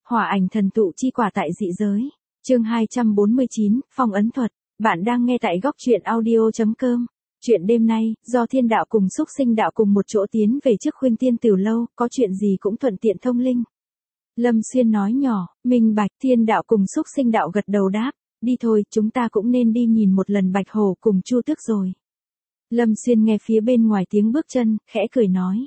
Hỏa ảnh thần tụ chi quả tại dị giới. Chương 249, phong ấn thuật. Bạn đang nghe tại góc truyện audio.com. Chuyện đêm nay, do thiên đạo cùng xúc sinh đạo cùng một chỗ tiến về trước Khuynh Tiên Tiểu Lâu, có chuyện gì cũng thuận tiện thông linh. Lâm Xuyên nói nhỏ, minh bạch. Thiên đạo cùng xúc sinh đạo gật đầu đáp, đi thôi, chúng ta cũng nên đi nhìn một lần Bạch Hổ cùng Chu Tước rồi. Lâm Xuyên nghe phía bên ngoài tiếng bước chân, khẽ cười nói.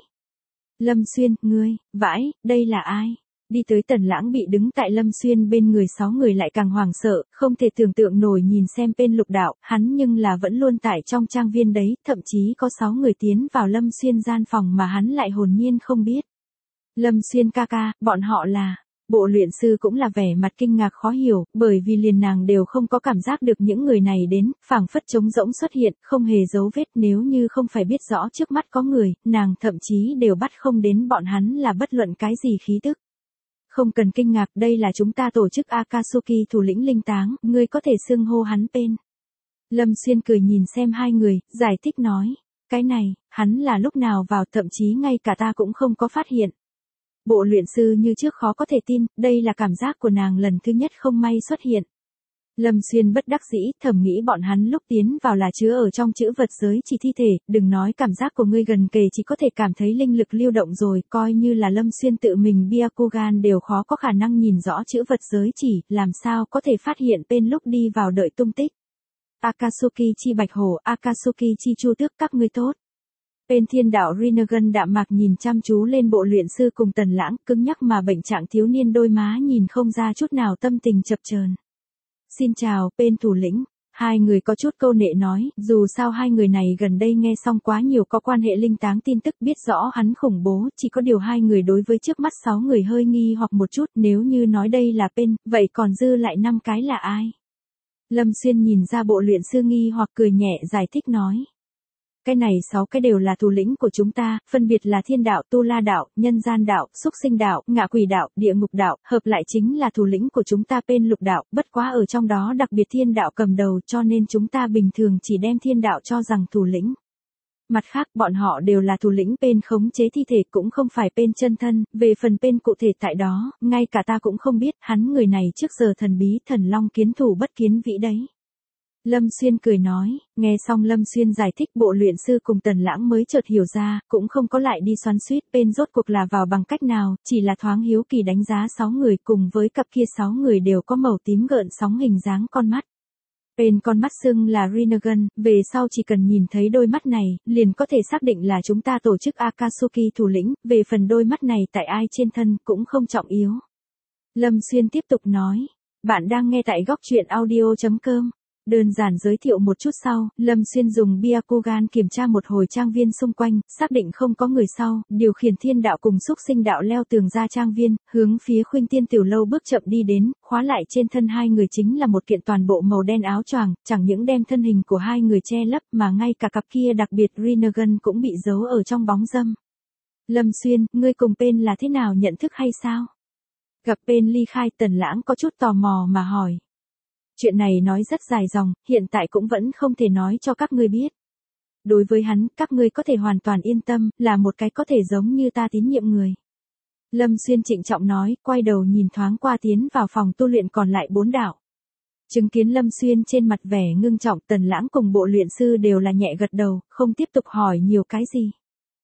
Lâm Xuyên, ngươi, vãi, đây là ai? Đi tới Tần Lãng bị đứng tại Lâm Xuyên bên người 6 người lại càng hoảng sợ, không thể tưởng tượng nổi nhìn xem bên Lục đạo, hắn nhưng là vẫn luôn tại trong trang viên đấy, thậm chí có 6 người tiến vào Lâm Xuyên gian phòng mà hắn lại hồn nhiên không biết. Lâm Xuyên ca ca, bọn họ là... Bộ luyện sư cũng là vẻ mặt kinh ngạc khó hiểu, bởi vì liền nàng đều không có cảm giác được những người này đến, phảng phất trống rỗng xuất hiện, không hề dấu vết, nếu như không phải biết rõ trước mắt có người, nàng thậm chí đều bắt không đến bọn hắn là bất luận cái gì khí tức. Không cần kinh ngạc, đây là chúng ta tổ chức Akatsuki thủ lĩnh linh táng, ngươi có thể xưng hô hắn tên. Lâm Xuyên cười nhìn xem hai người, giải thích nói, cái này, hắn là lúc nào vào, thậm chí ngay cả ta cũng không có phát hiện. Bộ luyện sư như trước khó có thể tin, đây là cảm giác của nàng lần thứ nhất không may xuất hiện. Lâm Xuyên bất đắc dĩ, thầm nghĩ bọn hắn lúc tiến vào là chứa ở trong chữ vật giới chỉ thi thể, đừng nói cảm giác của ngươi gần kề chỉ có thể cảm thấy linh lực lưu động rồi, coi như là Lâm Xuyên tự mình Byakugan đều khó có khả năng nhìn rõ chữ vật giới chỉ, làm sao có thể phát hiện bên lúc đi vào đợi tung tích. Akatsuki chi Bạch Hổ, Akatsuki chi Chu Tước, các ngươi tốt. Bên thiên đạo Rinnegan đạm mạc nhìn chăm chú lên bộ luyện sư cùng Tần Lãng, cứng nhắc mà bệnh trạng thiếu niên đôi má nhìn không ra chút nào tâm tình chập chờn. Xin chào, bên thủ lĩnh. Hai người có chút câu nệ nói, dù sao hai người này gần đây nghe xong quá nhiều có quan hệ linh táng tin tức, biết rõ hắn khủng bố, chỉ có điều hai người đối với trước mắt 6 người hơi nghi hoặc một chút, nếu như nói đây là bên, vậy còn dư lại 5 cái là ai? Lâm Xuyên nhìn ra bộ luyện sư nghi hoặc cười nhẹ giải thích nói. Cái này 6 cái đều là thủ lĩnh của chúng ta, phân biệt là thiên đạo, tu la đạo, nhân gian đạo, xúc sinh đạo, ngạ quỷ đạo, địa ngục đạo, hợp lại chính là thủ lĩnh của chúng ta bên Lục đạo, bất quá ở trong đó đặc biệt thiên đạo cầm đầu cho nên chúng ta bình thường chỉ đem thiên đạo cho rằng thủ lĩnh. Mặt khác bọn họ đều là thủ lĩnh bên khống chế thi thể cũng không phải bên chân thân, về phần bên cụ thể tại đó, ngay cả ta cũng không biết, hắn người này trước giờ thần bí thần long kiến thủ bất kiến vĩ đấy. Lâm Xuyên cười nói, nghe xong Lâm Xuyên giải thích bộ luyện sư cùng Tần Lãng mới chợt hiểu ra, cũng không có lại đi xoắn xuýt bên rốt cuộc là vào bằng cách nào, chỉ là thoáng hiếu kỳ đánh giá 6 người cùng với cặp kia 6 người đều có màu tím gợn sóng hình dáng con mắt. Bên con mắt xưng là Rinnegan, về sau chỉ cần nhìn thấy đôi mắt này, liền có thể xác định là chúng ta tổ chức Akatsuki thủ lĩnh, về phần đôi mắt này tại ai trên thân cũng không trọng yếu. Lâm Xuyên tiếp tục nói, bạn đang nghe tại góc truyện audio.com. Đơn giản giới thiệu một chút sau, Lâm Xuyên dùng Byakugan kiểm tra một hồi trang viên xung quanh, xác định không có người sau, điều khiển thiên đạo cùng xúc sinh đạo leo tường ra trang viên, hướng phía Khuynh Tiên Tiểu Lâu bước chậm đi đến, khóa lại trên thân hai người chính là một kiện toàn bộ màu đen áo choàng, chẳng những đem thân hình của hai người che lấp mà ngay cả cặp kia đặc biệt Rinnegan cũng bị giấu ở trong bóng râm. Lâm Xuyên, ngươi cùng Pen là thế nào nhận thức hay sao? Gặp Pen ly khai, Tần Lãng có chút tò mò mà hỏi. Chuyện này nói rất dài dòng, hiện tại cũng vẫn không thể nói cho các ngươi biết. Đối với hắn, các ngươi có thể hoàn toàn yên tâm, là một cái có thể giống như ta tín nhiệm người. Lâm Xuyên trịnh trọng nói, quay đầu nhìn thoáng qua tiến vào phòng tu luyện còn lại 4 đạo. Chứng kiến Lâm Xuyên trên mặt vẻ ngưng trọng, Tần Lãng cùng bộ luyện sư đều là nhẹ gật đầu, không tiếp tục hỏi nhiều cái gì.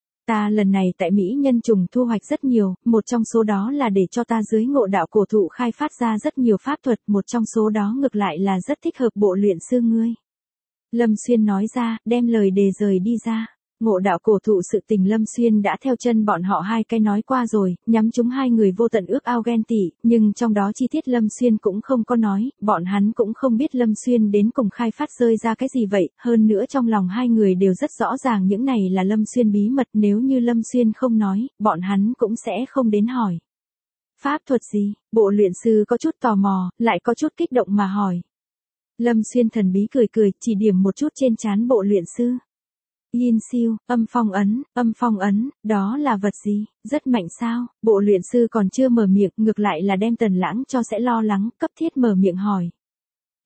Ta lần này tại Mỹ Nhân Trùng thu hoạch rất nhiều, một trong số đó là để cho ta dưới ngộ đạo cổ thụ khai phát ra rất nhiều pháp thuật, một trong số đó ngược lại là rất thích hợp bộ luyện sư ngươi. Lâm Xuyên nói ra, đem lời đề rời đi ra. Ngộ đạo cổ thụ sự tình Lâm Xuyên đã theo chân bọn họ hai cái nói qua rồi, nhắm chúng hai người vô tận ước ao ghen tị, nhưng trong đó chi tiết Lâm Xuyên cũng không có nói, bọn hắn cũng không biết Lâm Xuyên đến cùng khai phát rơi ra cái gì vậy, hơn nữa trong lòng hai người đều rất rõ ràng những này là Lâm Xuyên bí mật, nếu như Lâm Xuyên không nói, bọn hắn cũng sẽ không đến hỏi. Pháp thuật gì? Bộ luyện sư có chút tò mò, lại có chút kích động mà hỏi. Lâm Xuyên thần bí cười cười, chỉ điểm một chút trên trán bộ luyện sư. Yin siêu, âm phong ấn, đó là vật gì, rất mạnh sao? Bộ luyện sư còn chưa mở miệng, ngược lại là đem Tần Lãng cho sẽ lo lắng, cấp thiết mở miệng hỏi.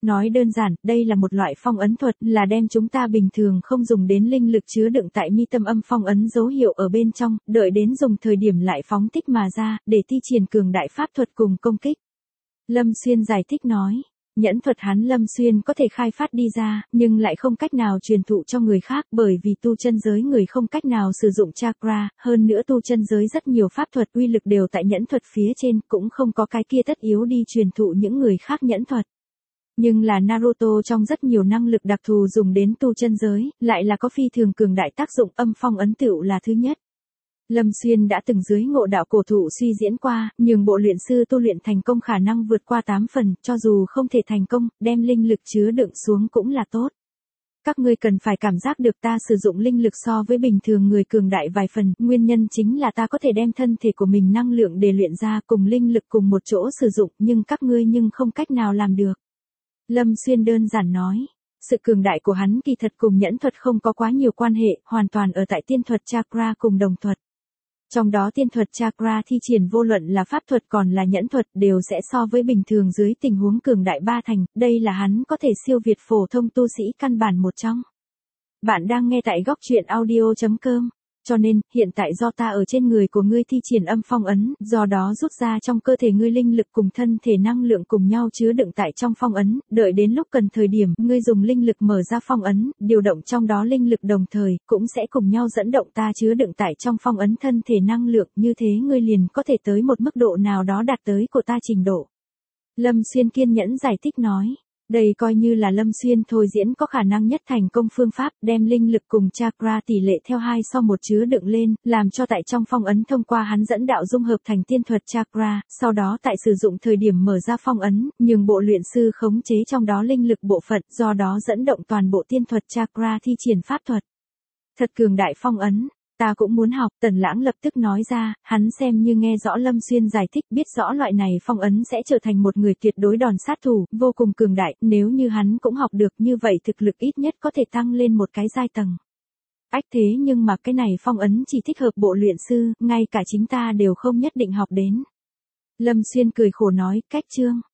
Nói đơn giản, đây là một loại phong ấn thuật, là đem chúng ta bình thường không dùng đến linh lực chứa đựng tại mi tâm âm phong ấn dấu hiệu ở bên trong, đợi đến dùng thời điểm lại phóng thích mà ra, để thi triển cường đại pháp thuật cùng công kích. Lâm Xuyên giải thích nói. Nhẫn thuật hắn Lâm Xuyên có thể khai phát đi ra, nhưng lại không cách nào truyền thụ cho người khác bởi vì tu chân giới người không cách nào sử dụng chakra, hơn nữa tu chân giới rất nhiều pháp thuật uy lực đều tại nhẫn thuật phía trên, cũng không có cái kia tất yếu đi truyền thụ những người khác nhẫn thuật. Nhưng là Naruto trong rất nhiều năng lực đặc thù dùng đến tu chân giới, lại là có phi thường cường đại tác dụng, âm phong ấn tựu là thứ nhất. Lâm Xuyên đã từng dưới ngộ đạo cổ thụ suy diễn qua, nhưng bộ luyện sư tu luyện thành công khả năng vượt qua 8 phần, cho dù không thể thành công, đem linh lực chứa đựng xuống cũng là tốt. Các ngươi cần phải cảm giác được ta sử dụng linh lực so với bình thường người cường đại vài phần, nguyên nhân chính là ta có thể đem thân thể của mình năng lượng để luyện ra cùng linh lực cùng một chỗ sử dụng, nhưng các ngươi không cách nào làm được. Lâm Xuyên đơn giản nói. Sự cường đại của hắn kỳ thật cùng nhẫn thuật không có quá nhiều quan hệ, hoàn toàn ở tại tiên thuật chakra cùng đồng thuật. Trong đó tiên thuật chakra thi triển vô luận là pháp thuật còn là nhẫn thuật đều sẽ so với bình thường dưới tình huống cường đại 3 thành, đây là hắn có thể siêu việt phổ thông tu sĩ căn bản một trong. Bạn đang nghe tại góc truyện audio.com. Cho nên, hiện tại do ta ở trên người của ngươi thi triển âm phong ấn, do đó rút ra trong cơ thể ngươi linh lực cùng thân thể năng lượng cùng nhau chứa đựng tại trong phong ấn, đợi đến lúc cần thời điểm, ngươi dùng linh lực mở ra phong ấn, điều động trong đó linh lực đồng thời, cũng sẽ cùng nhau dẫn động ta chứa đựng tại trong phong ấn thân thể năng lượng, như thế ngươi liền có thể tới một mức độ nào đó đạt tới của ta trình độ. Lâm Xuyên kiên nhẫn giải thích nói. Đây coi như là Lâm Xuyên thôi diễn có khả năng nhất thành công phương pháp, đem linh lực cùng chakra tỷ lệ theo 2:1 chứa đựng lên, làm cho tại trong phong ấn thông qua hắn dẫn đạo dung hợp thành tiên thuật chakra, sau đó tại sử dụng thời điểm mở ra phong ấn, nhường bộ luyện sư khống chế trong đó linh lực bộ phận, do đó dẫn động toàn bộ tiên thuật chakra thi triển pháp thuật. Thật cường đại phong ấn. Ta cũng muốn học, Tần Lãng lập tức nói ra, hắn xem như nghe rõ Lâm Xuyên giải thích, biết rõ loại này phong ấn sẽ trở thành một người tuyệt đối đòn sát thủ, vô cùng cường đại, nếu như hắn cũng học được như vậy thực lực ít nhất có thể tăng lên một cái giai tầng. Ách thế nhưng mà cái này phong ấn chỉ thích hợp bộ luyện sư, ngay cả chính ta đều không nhất định học đến. Lâm Xuyên cười khổ nói, cách chương.